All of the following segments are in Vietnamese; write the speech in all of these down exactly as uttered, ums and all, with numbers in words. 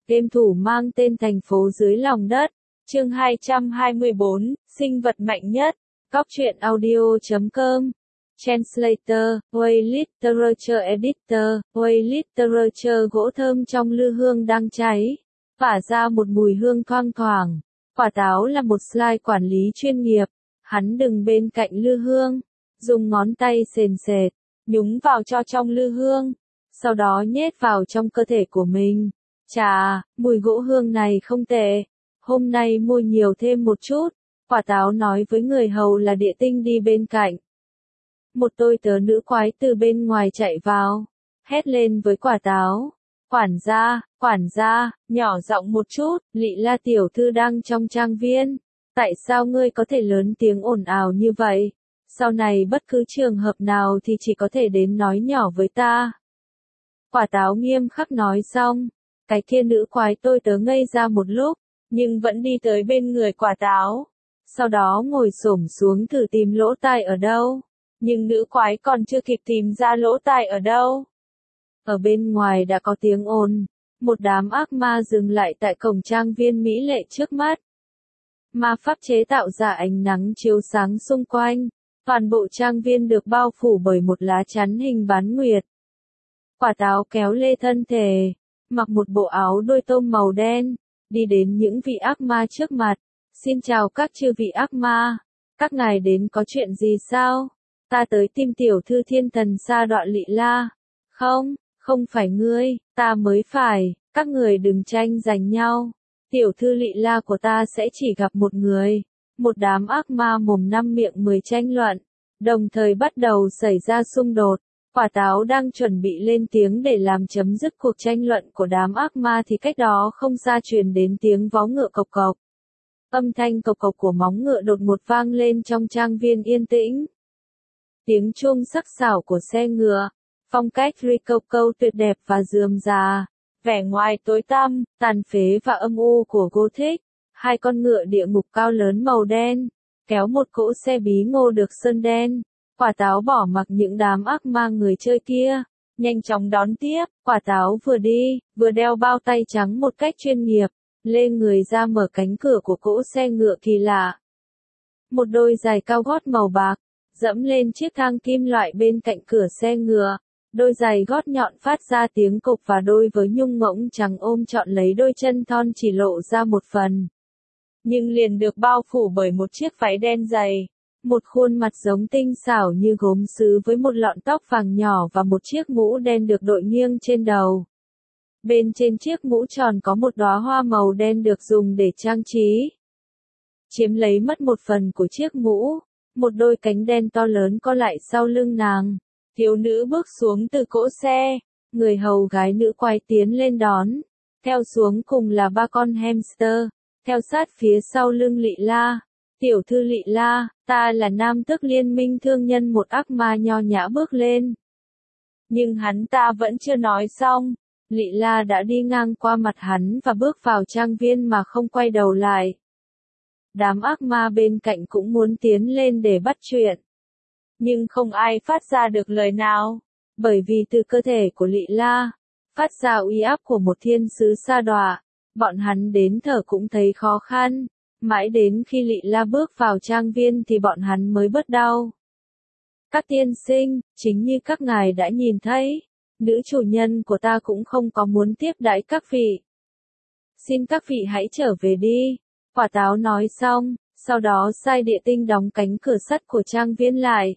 game thủ mang tên thành phố dưới lòng đất. Chương hai trăm hai mươi bốn, sinh vật mạnh nhất. Cóc truyện audio chấm com. Translator, Way Literature Editor, Way Literature. Gỗ thơm trong lư hương đang cháy, phả ra một mùi hương thoang thoảng. Quả táo là một slide quản lý chuyên nghiệp. Hắn đứng bên cạnh lư hương, dùng ngón tay sền sệt, nhúng vào cho trong lư hương, sau đó nhét vào trong cơ thể của mình. Chà, mùi gỗ hương này không tệ. Hôm nay mua nhiều thêm một chút. Quả táo nói với người hầu là địa tinh đi bên cạnh. Một tôi tớ nữ quái từ bên ngoài chạy vào, hét lên với quả táo. Quản gia, quản gia, nhỏ giọng một chút, Lị La tiểu thư đang trong trang viên. Tại sao ngươi có thể lớn tiếng ồn ào như vậy? Sau này bất cứ trường hợp nào thì chỉ có thể đến nói nhỏ với ta. Quả táo nghiêm khắc nói xong, cái kia nữ quái tôi tớ ngây ra một lúc, nhưng vẫn đi tới bên người quả táo. Sau đó ngồi xổm xuống thử tìm lỗ tai ở đâu. Nhưng nữ quái còn chưa kịp tìm ra lỗ tai ở đâu. Ở bên ngoài đã có tiếng ồn. Một đám ác ma dừng lại tại cổng trang viên mỹ lệ trước mắt. Ma pháp chế tạo ra ánh nắng chiếu sáng xung quanh. Toàn bộ trang viên được bao phủ bởi một lá chắn hình bán nguyệt. Quả táo kéo lê thân thể, mặc một bộ áo đôi tôm màu đen, đi đến những vị ác ma trước mặt. Xin chào các chư vị ác ma, các ngài đến có chuyện gì sao? Ta tới tìm tiểu thư thiên thần sa đoạn Lị La. Không, không phải ngươi, ta mới phải, các người đừng tranh giành nhau. Tiểu thư Lị La của ta sẽ chỉ gặp một người. Một đám ác ma mồm năm miệng mười tranh luận, đồng thời bắt đầu xảy ra xung đột. Quả táo đang chuẩn bị lên tiếng để làm chấm dứt cuộc tranh luận của đám ác ma thì cách đó không xa truyền đến tiếng vó ngựa cộc cộc. Âm thanh cộc cộc của móng ngựa đột ngột vang lên trong trang viên yên tĩnh. Tiếng chuông sắc sảo của xe ngựa, phong cách Rococo tuyệt đẹp và rườm rà, vẻ ngoài tối tăm, tàn phế và âm u của Gothic. Hai con ngựa địa ngục cao lớn màu đen, kéo một cỗ xe bí ngô được sơn đen. Quả táo bỏ mặc những đám ác ma người chơi kia, nhanh chóng đón tiếp. Quả táo vừa đi, vừa đeo bao tay trắng một cách chuyên nghiệp, lê người ra mở cánh cửa của cỗ xe ngựa kỳ lạ. Một đôi giày cao gót màu bạc, dẫm lên chiếc thang kim loại bên cạnh cửa xe ngựa. Đôi giày gót nhọn phát ra tiếng cộc và đôi với nhung ngỗng trắng ôm trọn lấy đôi chân thon chỉ lộ ra một phần. Nhưng liền được bao phủ bởi một chiếc váy đen dày. Một khuôn mặt giống tinh xảo như gốm sứ với một lọn tóc vàng nhỏ và một chiếc mũ đen được đội nghiêng trên đầu. Bên trên chiếc mũ tròn có một đóa hoa màu đen được dùng để trang trí. Chiếm lấy mất một phần của chiếc mũ, một đôi cánh đen to lớn co lại sau lưng nàng. Thiếu nữ bước xuống từ cỗ xe, người hầu gái nữ quái tiến lên đón. Theo xuống cùng là ba con hamster, theo sát phía sau lưng Lị La. Tiểu thư Lị La, ta là nam tước liên minh thương nhân. Một ác ma nho nhã bước lên. Nhưng hắn ta vẫn chưa nói xong. Lị La đã đi ngang qua mặt hắn và bước vào trang viên mà không quay đầu lại. Đám ác ma bên cạnh cũng muốn tiến lên để bắt chuyện. Nhưng không ai phát ra được lời nào. Bởi vì từ cơ thể của Lị La, phát ra uy áp của một thiên sứ sa đọa. Bọn hắn đến thở cũng thấy khó khăn. Mãi đến khi Lị La bước vào trang viên thì bọn hắn mới bớt đau. Các tiên sinh, chính như các ngài đã nhìn thấy, nữ chủ nhân của ta cũng không có muốn tiếp đãi các vị. Xin các vị hãy trở về đi. Quả táo nói xong, sau đó sai địa tinh đóng cánh cửa sắt của trang viên lại.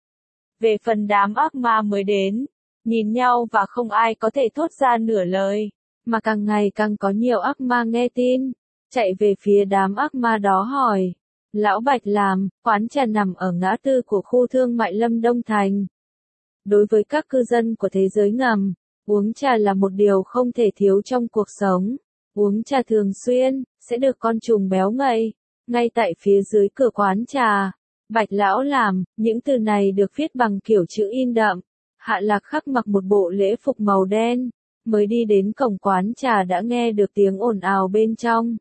Về phần đám ác ma mới đến, nhìn nhau và không ai có thể thốt ra nửa lời, mà càng ngày càng có nhiều ác ma nghe tin. Chạy về phía đám ác ma đó hỏi. Lão Bạch làm, quán trà nằm ở ngã tư của khu thương mại Lâm Đông Thành. Đối với các cư dân của thế giới ngầm, uống trà là một điều không thể thiếu trong cuộc sống. Uống trà thường xuyên, sẽ được con trùng béo ngậy. Ngay tại phía dưới cửa quán trà, Bạch Lão làm, những từ này được viết bằng kiểu chữ in đậm. Hạ Lạc Khắc mặc một bộ lễ phục màu đen, mới đi đến cổng quán trà đã nghe được tiếng ồn ào bên trong.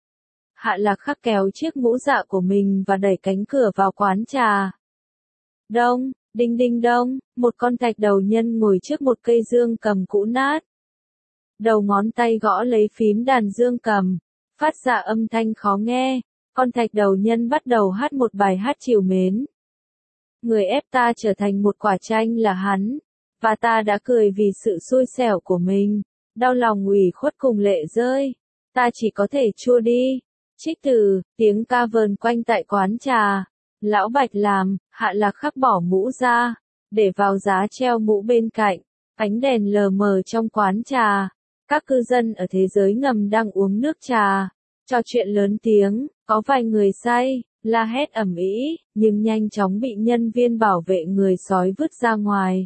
Hạ Lạc Khắc kéo chiếc mũ dạ của mình và đẩy cánh cửa vào quán trà. Đông, đinh đinh đông, một con thạch đầu nhân ngồi trước một cây dương cầm cũ nát. đầu ngón tay gõ lấy phím đàn dương cầm, phát ra âm thanh khó nghe. Con thạch đầu nhân bắt đầu hát một bài hát trìu mến. Người ép ta trở thành một quả chanh là hắn, và ta đã cười vì sự xui xẻo của mình, đau lòng ủy khuất cùng lệ rơi, ta chỉ có thể chua đi. Trích từ, tiếng ca vờn quanh tại quán trà, lão Bạch làm, Hạ Lạc Khắc bỏ mũ ra, để vào giá treo mũ bên cạnh, ánh đèn lờ mờ trong quán trà, các cư dân ở thế giới ngầm đang uống nước trà, trò chuyện lớn tiếng, có vài người say, la hét ầm ĩ, nhưng nhanh chóng bị nhân viên bảo vệ người sói vứt ra ngoài.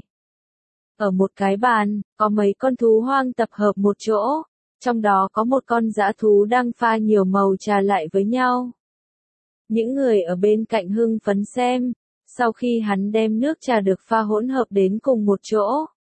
Ở một cái bàn, có mấy con thú hoang tập hợp một chỗ, trong đó có một con dã thú đang pha nhiều màu trà lại với nhau. Những người ở bên cạnh hưng phấn xem, sau khi hắn đem nước trà được pha hỗn hợp đến cùng một chỗ.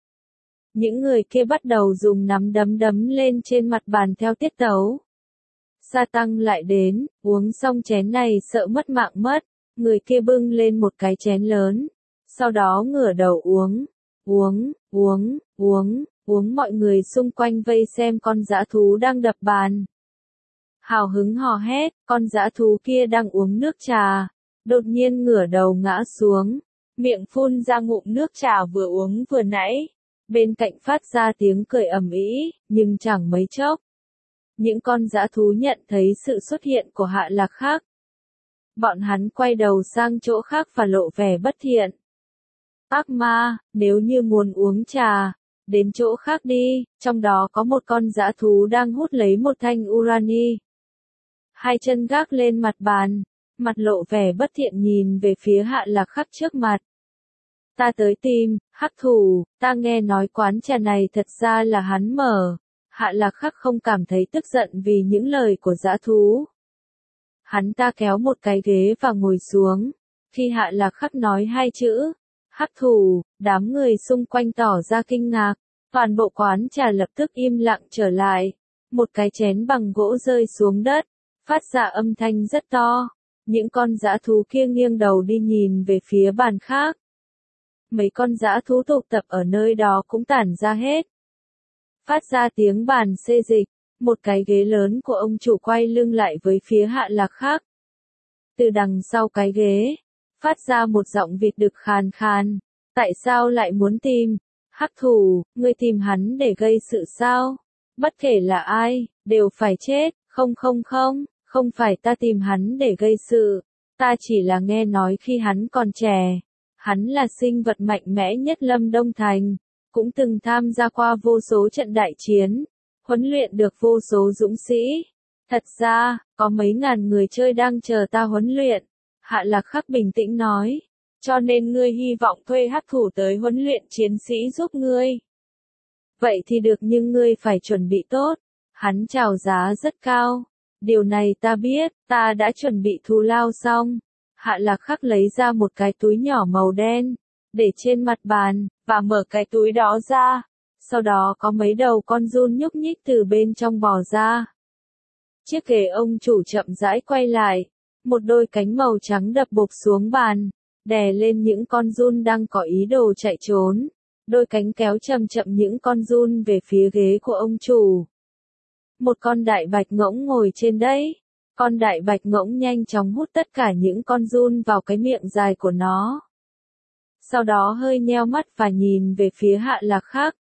Những người kia bắt đầu dùng nắm đấm đấm lên trên mặt bàn theo tiết tấu. Sa Tăng lại đến, uống xong chén này sợ mất mạng mất, người kia bưng lên một cái chén lớn, sau đó ngửa đầu uống, uống, uống, uống, uống mọi người xung quanh vây xem con dã thú đang đập bàn. Hào hứng hò hét, con dã thú kia đang uống nước trà, đột nhiên ngửa đầu ngã xuống, miệng phun ra ngụm nước trà vừa uống vừa nãy, bên cạnh phát ra tiếng cười ầm ĩ, nhưng chẳng mấy chốc. Những con dã thú nhận thấy sự xuất hiện của Hạ Lạc Khắc. Bọn hắn quay đầu sang chỗ khác và lộ vẻ bất thiện. Ác ma, nếu như muốn uống trà, đến chỗ khác đi, trong đó có một con dã thú đang hút lấy một thanh urani. Hai chân gác lên mặt bàn, mặt lộ vẻ bất thiện nhìn về phía Hạ Lạc Khắc trước mặt. Ta tới tìm, hắc thủ, ta nghe nói quán trà này thật ra là hắn mở. Hạ Lạc Khắc không cảm thấy tức giận vì những lời của dã thú. Hắn ta kéo một cái ghế và ngồi xuống. Khi Hạ Lạc Khắc nói hai chữ, hắc thủ, đám người xung quanh tỏ ra kinh ngạc. Toàn bộ quán trà lập tức im lặng trở lại. Một cái chén bằng gỗ rơi xuống đất, phát ra âm thanh rất to. Những con dã thú kia nghiêng đầu đi nhìn về phía bàn khác. Mấy con dã thú tụ tập ở nơi đó cũng tản ra hết. Phát ra tiếng bàn xê dịch, một cái ghế lớn của ông chủ quay lưng lại với phía Hạ Lạc Khắc. Từ đằng sau cái ghế, phát ra một giọng vịt đực khàn khàn. Tại sao lại muốn tìm? Hắc thủ, ngươi tìm hắn để gây sự sao? Bất kể là ai, đều phải chết. Không không không, không phải ta tìm hắn để gây sự. Ta chỉ là nghe nói khi hắn còn trẻ. Hắn là sinh vật mạnh mẽ nhất Lâm Đông Thành. Cũng từng tham gia qua vô số trận đại chiến, huấn luyện được vô số dũng sĩ. Thật ra, có mấy ngàn người chơi đang chờ ta huấn luyện. Hạ Lạc Khắc bình tĩnh nói, cho nên ngươi hy vọng thuê hắc thủ tới huấn luyện chiến sĩ giúp ngươi. Vậy thì được nhưng ngươi phải chuẩn bị tốt. Hắn chào giá rất cao. Điều này ta biết, ta đã chuẩn bị thù lao xong. Hạ Lạc Khắc lấy ra một cái túi nhỏ màu đen, để trên mặt bàn, và mở cái túi đó ra. Sau đó có mấy đầu con giun nhúc nhích từ bên trong bò ra. Chiếc ghế ông chủ chậm rãi quay lại. Một đôi cánh màu trắng đập bộp xuống bàn, đè lên những con giun đang có ý đồ chạy trốn. Đôi cánh kéo chậm chậm những con giun về phía ghế của ông chủ. Một con đại bạch ngỗng ngồi trên đấy. Con đại bạch ngỗng nhanh chóng hút tất cả những con giun vào cái miệng dài của nó. Sau đó hơi nheo mắt và nhìn về phía Hạ Lạc Khắc.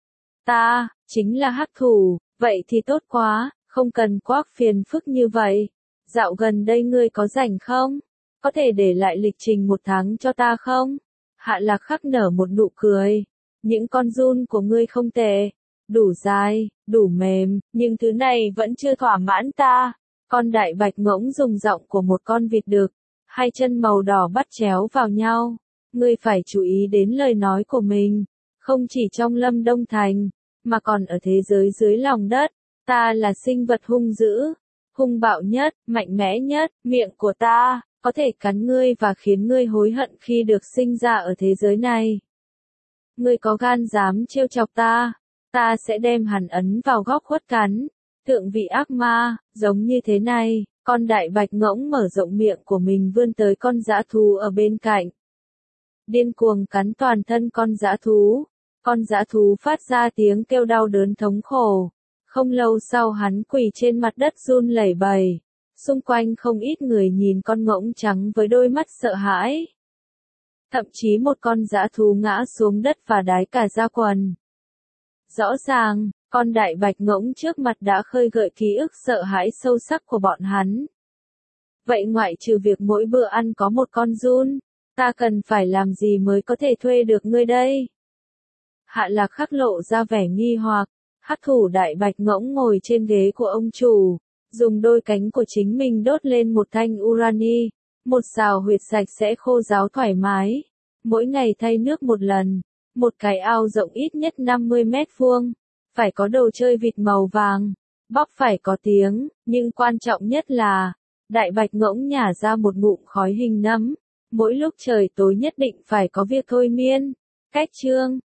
Ta, chính là hắc thủ, vậy thì tốt quá, không cần quá phiền phức như vậy. Dạo gần đây ngươi có rảnh không? Có thể để lại lịch trình một tháng cho ta không? Hạ Lạc Khắc nở một nụ cười. Những con giun của ngươi không tệ. Đủ dài, đủ mềm, nhưng thứ này vẫn chưa thỏa mãn ta. Con đại bạch ngỗng dùng giọng của một con vịt đực. Hai chân màu đỏ bắt chéo vào nhau. Ngươi phải chú ý đến lời nói của mình. Không chỉ trong Lâm Đông Thành, mà còn ở thế giới dưới lòng đất. Ta là sinh vật hung dữ, hung bạo nhất, mạnh mẽ nhất. Miệng của ta có thể cắn ngươi và khiến ngươi hối hận khi được sinh ra ở thế giới này. Ngươi có gan dám trêu chọc ta, ta sẽ đem hắn ấn vào góc khuất cắn. Thượng vị ác ma, giống như thế này. Con đại bạch ngỗng mở rộng miệng của mình vươn tới con dã thú ở bên cạnh. Điên cuồng cắn toàn thân con dã thú. Con dã thú phát ra tiếng kêu đau đớn thống khổ. Không lâu sau hắn quỳ trên mặt đất run lẩy bẩy. Xung quanh không ít người nhìn con ngỗng trắng với đôi mắt sợ hãi. Thậm chí một con dã thú ngã xuống đất và đái cả ra quần. Rõ ràng, con đại bạch ngỗng trước mặt đã khơi gợi ký ức sợ hãi sâu sắc của bọn hắn. Vậy ngoại trừ việc mỗi bữa ăn có một con giun, ta cần phải làm gì mới có thể thuê được ngươi đây? Hạ Lạc Khắc lộ ra vẻ nghi hoặc, hắc thủ đại bạch ngỗng ngồi trên ghế của ông chủ, dùng đôi cánh của chính mình đốt lên một thanh urani, một xào huyệt sạch sẽ khô ráo thoải mái, mỗi ngày thay nước một lần, một cái ao rộng ít nhất năm mươi mét vuông, phải có đồ chơi vịt màu vàng, bóc phải có tiếng, nhưng quan trọng nhất là, đại bạch ngỗng nhả ra một ngụm khói hình nấm, mỗi lúc trời tối nhất định phải có việc thôi miên. Cách chương